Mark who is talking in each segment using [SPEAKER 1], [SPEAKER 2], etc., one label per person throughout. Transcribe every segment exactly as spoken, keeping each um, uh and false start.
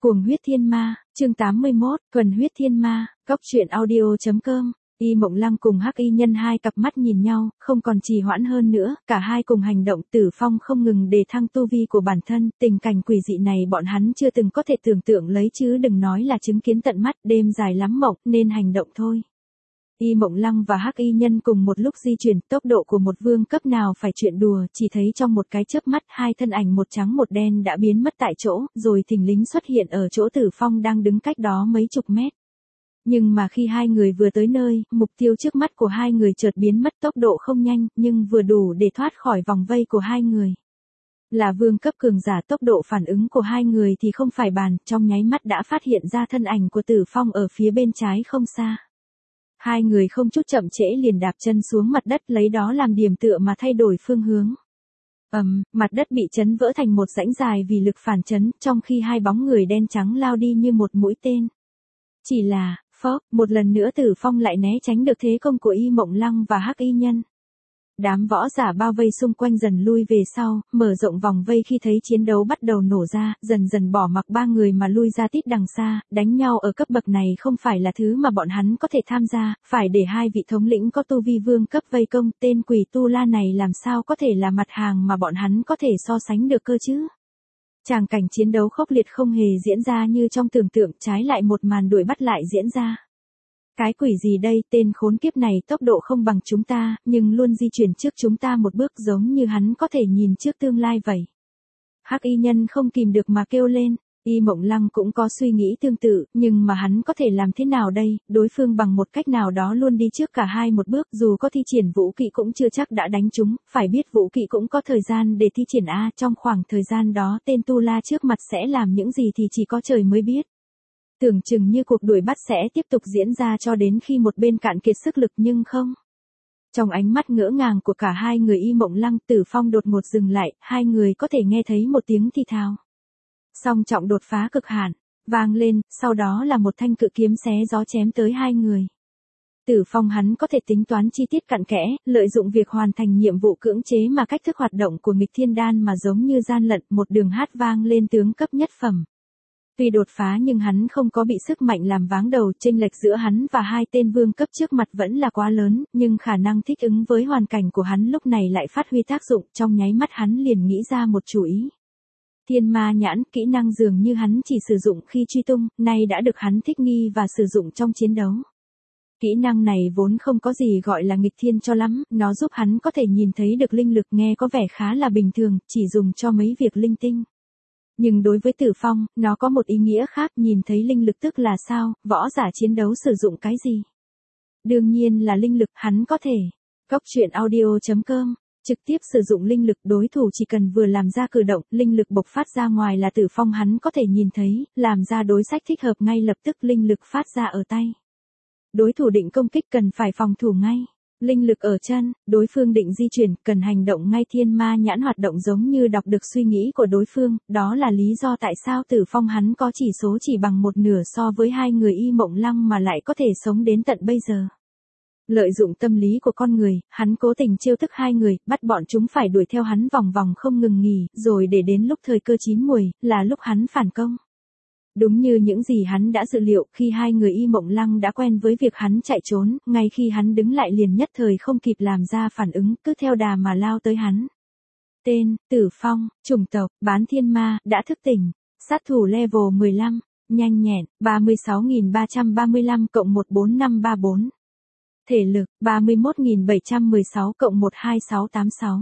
[SPEAKER 1] Cuồng huyết thiên ma, chương tám mươi mốt, thuần huyết thiên ma, góc truyện audio.com. Y Mộng Lăng cùng Hắc Y Nhân hai cặp mắt nhìn nhau, không còn trì hoãn hơn nữa, cả hai cùng hành động. Tử Phong không ngừng đề thăng tu vi của bản thân, tình cảnh quỷ dị này bọn hắn chưa từng có thể tưởng tượng lấy chứ đừng nói là chứng kiến tận mắt. Đêm dài lắm mộng, nên hành động thôi. Y Mộng Lăng và Hắc Y Nhân cùng một lúc di chuyển, tốc độ của một vương cấp nào phải chuyện đùa, chỉ thấy trong một cái chớp mắt hai thân ảnh một trắng một đen đã biến mất tại chỗ, rồi thình lình xuất hiện ở chỗ Tử Phong đang đứng cách đó mấy chục mét. Nhưng mà khi hai người vừa tới nơi, mục tiêu trước mắt của hai người chợt biến mất, tốc độ không nhanh, nhưng vừa đủ để thoát khỏi vòng vây của hai người. Là vương cấp cường giả, tốc độ phản ứng của hai người thì không phải bàn, trong nháy mắt đã phát hiện ra thân ảnh của Tử Phong ở phía bên trái không xa. Hai người không chút chậm trễ liền đạp chân xuống mặt đất, lấy đó làm điểm tựa mà thay đổi phương hướng. Ầm, um, mặt đất bị chấn vỡ thành một rãnh dài vì lực phản chấn, trong khi hai bóng người đen trắng lao đi như một mũi tên. Chỉ là, phốc, một lần nữa Tử Phong lại né tránh được thế công của Y Mộng Lăng và Hắc Y Nhân. Đám võ giả bao vây xung quanh dần lui về sau, mở rộng vòng vây khi thấy chiến đấu bắt đầu nổ ra, dần dần bỏ mặc ba người mà lui ra tít đằng xa. Đánh nhau ở cấp bậc này không phải là thứ mà bọn hắn có thể tham gia, phải để hai vị thống lĩnh có tu vi vương cấp vây công. Tên quỷ tu la này làm sao có thể là mặt hàng mà bọn hắn có thể so sánh được cơ chứ. Tràng cảnh chiến đấu khốc liệt không hề diễn ra như trong tưởng tượng, trái lại một màn đuổi bắt lại diễn ra. Cái quỷ gì đây, tên khốn kiếp này tốc độ không bằng chúng ta, nhưng luôn di chuyển trước chúng ta một bước, giống như hắn có thể nhìn trước tương lai vậy. Hắc Y Nhân không kìm được mà kêu lên. Y Mộng Lăng cũng có suy nghĩ tương tự, nhưng mà hắn có thể làm thế nào đây, đối phương bằng một cách nào đó luôn đi trước cả hai một bước, dù có thi triển vũ kỵ cũng chưa chắc đã đánh chúng, phải biết vũ kỵ cũng có thời gian để thi triển a, trong khoảng thời gian đó tên tu la trước mặt sẽ làm những gì thì chỉ có trời mới biết. Tưởng chừng như cuộc đuổi bắt sẽ tiếp tục diễn ra cho đến khi một bên cạn kiệt sức lực, nhưng không. Trong ánh mắt ngỡ ngàng của cả hai người Y Mộng Lăng, Tử Phong đột ngột dừng lại, hai người có thể nghe thấy một tiếng thì thào. Song trọng đột phá cực hạn, vang lên, sau đó là một thanh cự kiếm xé gió chém tới hai người. Tử Phong hắn có thể tính toán chi tiết cặn kẽ, lợi dụng việc hoàn thành nhiệm vụ cưỡng chế mà cách thức hoạt động của nghịch thiên đan mà giống như gian lận, một đường hát vang lên tướng cấp nhất phẩm. Tuy đột phá nhưng hắn không có bị sức mạnh làm váng đầu, chênh lệch giữa hắn và hai tên vương cấp trước mặt vẫn là quá lớn, nhưng khả năng thích ứng với hoàn cảnh của hắn lúc này lại phát huy tác dụng, trong nháy mắt hắn liền nghĩ ra một chủ ý. Thiên ma nhãn, kỹ năng dường như hắn chỉ sử dụng khi truy tung, nay đã được hắn thích nghi và sử dụng trong chiến đấu. Kỹ năng này vốn không có gì gọi là nghịch thiên cho lắm, nó giúp hắn có thể nhìn thấy được linh lực, nghe có vẻ khá là bình thường, chỉ dùng cho mấy việc linh tinh. Nhưng đối với Tử Phong, nó có một ý nghĩa khác, nhìn thấy linh lực tức là sao, võ giả chiến đấu sử dụng cái gì? Đương nhiên là linh lực, hắn có thể. Góc truyện audio.com. Trực tiếp sử dụng linh lực, đối thủ chỉ cần vừa làm ra cử động, linh lực bộc phát ra ngoài là Tử Phong hắn có thể nhìn thấy, làm ra đối sách thích hợp ngay lập tức, linh lực phát ra ở tay. Đối thủ định công kích cần phải phòng thủ ngay. Linh lực ở chân, đối phương định di chuyển, cần hành động ngay. Thiên ma nhãn hoạt động giống như đọc được suy nghĩ của đối phương, đó là lý do tại sao Tử Phong hắn có chỉ số chỉ bằng một nửa so với hai người Y Mộng Lăng mà lại có thể sống đến tận bây giờ. Lợi dụng tâm lý của con người, hắn cố tình chiêu thức hai người, bắt bọn chúng phải đuổi theo hắn vòng vòng không ngừng nghỉ, rồi để đến lúc thời cơ chín muồi, là lúc hắn phản công. Đúng như những gì hắn đã dự liệu, khi hai người Y Mộng Lăng đã quen với việc hắn chạy trốn, ngay khi hắn đứng lại liền nhất thời không kịp làm ra phản ứng, cứ theo đà mà lao tới hắn. Tên, Tử Phong, chủng tộc, bán thiên ma, đã thức tỉnh, sát thủ level mười lăm, nhanh nhẹn, ba mươi sáu nghìn ba trăm ba mươi lăm cộng một bốn năm ba bốn. Thể lực, ba mươi mốt nghìn bảy trăm mười sáu cộng một hai sáu tám sáu.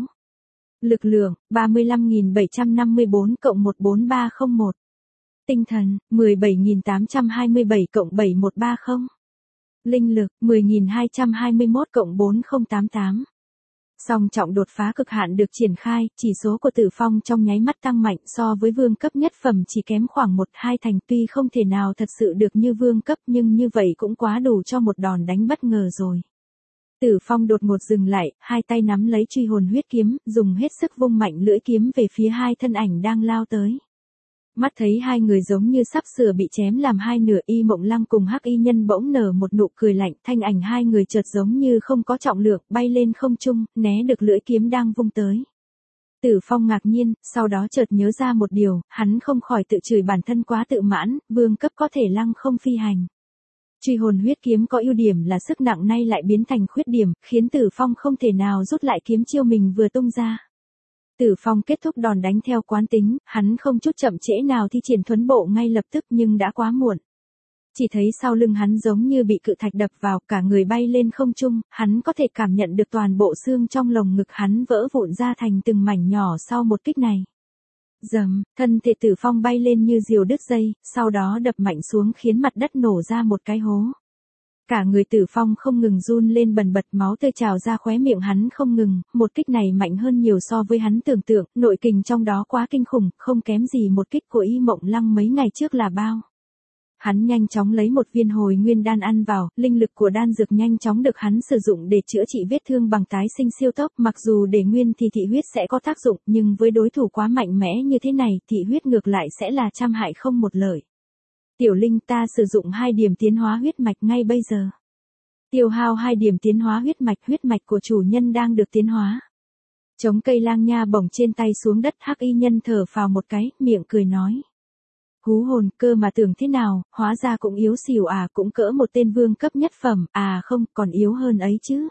[SPEAKER 1] Lực lượng, ba mươi lăm nghìn bảy trăm năm mươi bốn cộng một bốn ba không một. Tinh thần, mười bảy nghìn tám trăm hai mươi bảy cộng bảy một ba không. Linh lực, mười nghìn hai trăm hai mươi mốt cộng bốn không tám tám. Song trọng đột phá cực hạn được triển khai, chỉ số của Tử Phong trong nháy mắt tăng mạnh, so với vương cấp nhất phẩm chỉ kém khoảng một hai thành, tuy không thể nào thật sự được như vương cấp nhưng như vậy cũng quá đủ cho một đòn đánh bất ngờ rồi. Tử Phong đột ngột dừng lại, hai tay nắm lấy truy hồn huyết kiếm, dùng hết sức vung mạnh lưỡi kiếm về phía hai thân ảnh đang lao tới. Mắt thấy hai người giống như sắp sửa bị chém làm hai nửa, Y Mộng Lăng cùng Hắc Y Nhân bỗng nở một nụ cười lạnh, thanh ảnh hai người chợt giống như không có trọng lượng, bay lên không trung, né được lưỡi kiếm đang vung tới. Tử Phong ngạc nhiên, sau đó chợt nhớ ra một điều, hắn không khỏi tự chửi bản thân quá tự mãn, vương cấp có thể lăng không phi hành. Truy hồn huyết kiếm có ưu điểm là sức nặng nay lại biến thành khuyết điểm, khiến Tử Phong không thể nào rút lại kiếm chiêu mình vừa tung ra. Tử Phong kết thúc đòn đánh theo quán tính, hắn không chút chậm trễ nào thi triển thuấn bộ ngay lập tức nhưng đã quá muộn. Chỉ thấy sau lưng hắn giống như bị cự thạch đập vào, cả người bay lên không trung, hắn có thể cảm nhận được toàn bộ xương trong lồng ngực hắn vỡ vụn ra thành từng mảnh nhỏ sau một kích này. Dầm, thân thể Tử Phong bay lên như diều đứt dây, sau đó đập mạnh xuống khiến mặt đất nổ ra một cái hố. Cả người Tử Phong không ngừng run lên bần bật, máu tươi trào ra khóe miệng hắn không ngừng, một kích này mạnh hơn nhiều so với hắn tưởng tượng, nội kình trong đó quá kinh khủng, không kém gì một kích của Y Mộng Lăng mấy ngày trước là bao. Hắn nhanh chóng lấy một viên hồi nguyên đan ăn vào, linh lực của đan dược nhanh chóng được hắn sử dụng để chữa trị vết thương bằng tái sinh siêu tốc, mặc dù để nguyên thì thị huyết sẽ có tác dụng, nhưng với đối thủ quá mạnh mẽ như thế này, thị huyết ngược lại sẽ là trăm hại không một lợi. Tiểu Linh, ta sử dụng hai điểm tiến hóa huyết mạch ngay bây giờ. Tiêu hao hai điểm tiến hóa huyết mạch, huyết mạch của chủ nhân đang được tiến hóa. Chống cây lang nha bổng trên tay xuống đất, hắc y nhân thở phào một cái, miệng cười nói. Hú hồn, cơ mà tưởng thế nào, hóa ra cũng yếu xìu à, cũng cỡ một tên vương cấp nhất phẩm, à không, còn yếu hơn ấy chứ.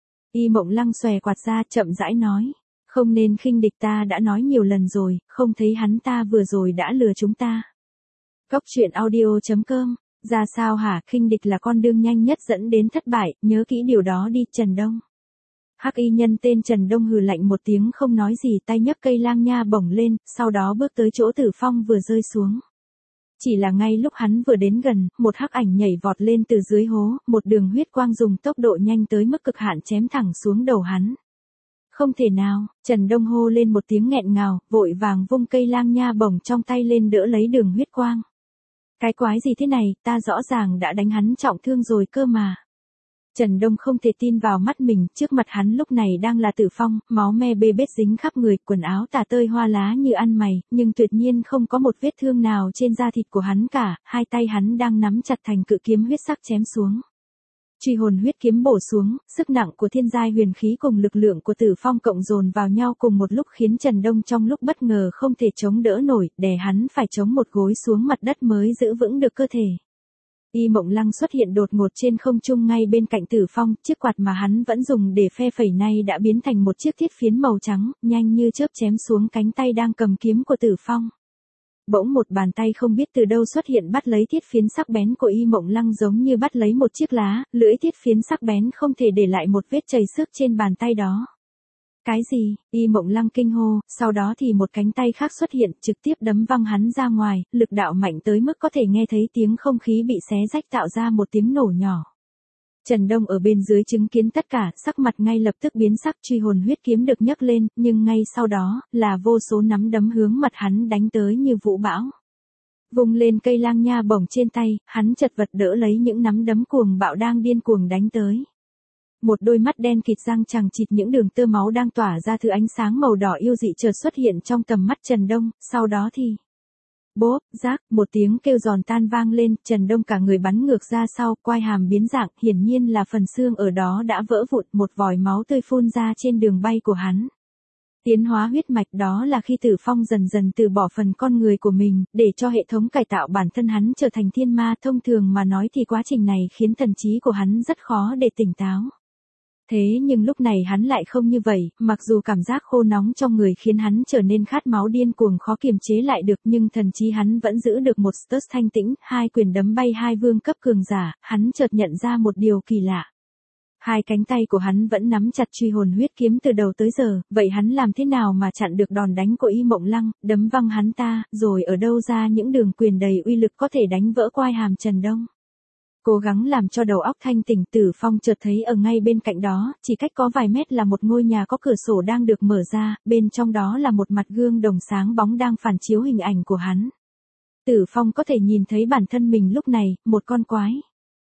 [SPEAKER 1] Y Mộng Lăng xòe quạt ra, chậm rãi nói. Không nên khinh địch, ta đã nói nhiều lần rồi, không thấy hắn ta vừa rồi đã lừa chúng ta. Góc truyện audio chấm com, ra sao hả, khinh địch là con đường nhanh nhất dẫn đến thất bại, nhớ kỹ điều đó đi, Trần Đông. Hắc y nhân tên Trần Đông hừ lạnh một tiếng không nói gì, tay nhấc cây lang nha bổng lên, sau đó bước tới chỗ Tử Phong vừa rơi xuống. Chỉ là ngay lúc hắn vừa đến gần, một hắc ảnh nhảy vọt lên từ dưới hố, một đường huyết quang dùng tốc độ nhanh tới mức cực hạn chém thẳng xuống đầu hắn. Không thể nào, Trần Đông hô lên một tiếng nghẹn ngào, vội vàng vung cây lang nha bổng trong tay lên đỡ lấy đường huyết quang. Cái quái gì thế này, ta rõ ràng đã đánh hắn trọng thương rồi cơ mà. Trần Đông không thể tin vào mắt mình, trước mặt hắn lúc này đang là Tử Phong, máu me bê bết dính khắp người, quần áo tả tơi hoa lá như ăn mày, nhưng tuyệt nhiên không có một vết thương nào trên da thịt của hắn cả, hai tay hắn đang nắm chặt thành cự kiếm huyết sắc chém xuống. Truy hồn huyết kiếm bổ xuống, sức nặng của thiên giai huyền khí cùng lực lượng của Tử Phong cộng dồn vào nhau cùng một lúc khiến Trần Đông trong lúc bất ngờ không thể chống đỡ nổi, đè hắn phải chống một gối xuống mặt đất mới giữ vững được cơ thể. Y Mộng Lăng xuất hiện đột ngột trên không trung ngay bên cạnh Tử Phong, chiếc quạt mà hắn vẫn dùng để phe phẩy nay đã biến thành một chiếc thiết phiến màu trắng, nhanh như chớp chém xuống cánh tay đang cầm kiếm của Tử Phong. Bỗng một bàn tay không biết từ đâu xuất hiện bắt lấy thiết phiến sắc bén của Y Mộng Lăng giống như bắt lấy một chiếc lá, lưỡi thiết phiến sắc bén không thể để lại một vết chảy xước trên bàn tay đó. Cái gì? Y Mộng Lăng kinh hô, sau đó thì một cánh tay khác xuất hiện, trực tiếp đấm văng hắn ra ngoài, lực đạo mạnh tới mức có thể nghe thấy tiếng không khí bị xé rách tạo ra một tiếng nổ nhỏ. Trần Đông ở bên dưới chứng kiến tất cả, sắc mặt ngay lập tức biến sắc, truy hồn huyết kiếm được nhấc lên, nhưng ngay sau đó, là vô số nắm đấm hướng mặt hắn đánh tới như vũ bão. Vùng lên cây lang nha bổng trên tay, hắn chật vật đỡ lấy những nắm đấm cuồng bạo đang điên cuồng đánh tới. Một đôi mắt đen kịt răng chằng chịt, những đường tơ máu đang tỏa ra thứ ánh sáng màu đỏ yêu dị chợt xuất hiện trong tầm mắt Trần Đông, sau đó thì bốp, rác, một tiếng kêu giòn tan vang lên, Trần Đông cả người bắn ngược ra sau, quai hàm biến dạng, hiển nhiên là phần xương ở đó đã vỡ vụn, một vòi máu tươi phun ra trên đường bay của hắn. Tiến hóa huyết mạch đó là khi Tử Phong dần dần từ bỏ phần con người của mình, để cho hệ thống cải tạo bản thân hắn trở thành thiên ma, thông thường mà nói thì quá trình này khiến thần trí của hắn rất khó để tỉnh táo. Thế nhưng lúc này hắn lại không như vậy, mặc dù cảm giác khô nóng trong người khiến hắn trở nên khát máu điên cuồng khó kiềm chế lại được, nhưng thần trí hắn vẫn giữ được một status thanh tĩnh, hai quyền đấm bay hai vương cấp cường giả, hắn chợt nhận ra một điều kỳ lạ. Hai cánh tay của hắn vẫn nắm chặt truy hồn huyết kiếm từ đầu tới giờ, vậy hắn làm thế nào mà chặn được đòn đánh của Y Mộng Lăng, đấm văng hắn ta, rồi ở đâu ra những đường quyền đầy uy lực có thể đánh vỡ quai hàm Trần Đông? Cố gắng làm cho đầu óc thanh tỉnh, Tử Phong chợt thấy ở ngay bên cạnh đó, chỉ cách có vài mét là một ngôi nhà có cửa sổ đang được mở ra, bên trong đó là một mặt gương đồng sáng bóng đang phản chiếu hình ảnh của hắn. Tử Phong có thể nhìn thấy bản thân mình lúc này, một con quái.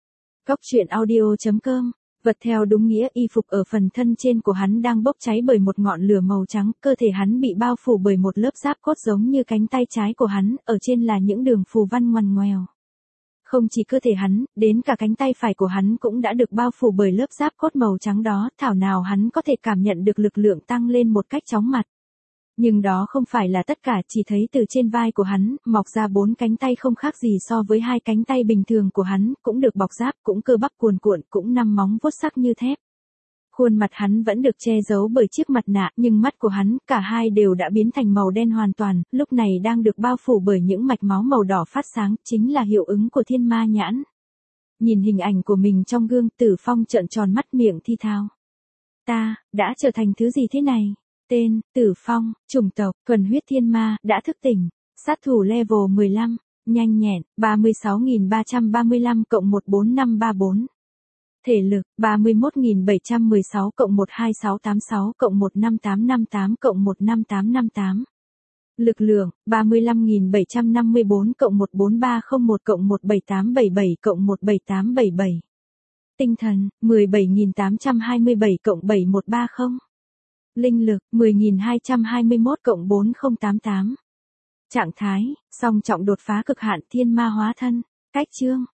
[SPEAKER 1] Góc truyện audio chấm com, vật theo đúng nghĩa, y phục ở phần thân trên của hắn đang bốc cháy bởi một ngọn lửa màu trắng, cơ thể hắn bị bao phủ bởi một lớp giáp cốt giống như cánh tay trái của hắn, ở trên là những đường phù văn ngoằn ngoèo. Không chỉ cơ thể hắn, đến cả cánh tay phải của hắn cũng đã được bao phủ bởi lớp giáp cốt màu trắng đó, thảo nào hắn có thể cảm nhận được lực lượng tăng lên một cách chóng mặt. Nhưng đó không phải là tất cả, chỉ thấy từ trên vai của hắn, mọc ra bốn cánh tay không khác gì so với hai cánh tay bình thường của hắn, cũng được bọc giáp, cũng cơ bắp cuồn cuộn, cũng năm móng vuốt sắc như thép. Khuôn mặt hắn vẫn được che giấu bởi chiếc mặt nạ, nhưng mắt của hắn, cả hai đều đã biến thành màu đen hoàn toàn, lúc này đang được bao phủ bởi những mạch máu màu đỏ phát sáng, chính là hiệu ứng của thiên ma nhãn. Nhìn hình ảnh của mình trong gương, Tử Phong trợn tròn mắt, miệng thi thao. Ta, đã trở thành thứ gì thế này? Tên, Tử Phong, chủng tộc, thuần huyết thiên ma, đã thức tỉnh. Sát thủ level mười lăm, nhanh nhẹn, ba mươi sáu nghìn ba trăm ba mươi lăm cộng một bốn năm ba bốn. Thể lực, ba mươi mốt nghìn bảy trăm mười sáu cộng một hai sáu tám sáu cộng một năm tám năm tám cộng một năm tám năm tám. Lực lượng, ba mươi lăm nghìn bảy trăm năm mươi tư cộng một bốn ba không một cộng một bảy tám bảy bảy cộng một bảy tám bảy bảy. Tinh thần, mười bảy nghìn tám trăm hai mươi bảy cộng bảy một ba không. Linh lực, mười nghìn hai trăm hai mươi mốt cộng bốn không tám tám. Trạng thái, song trọng đột phá cực hạn thiên ma hóa thân. Cách chương.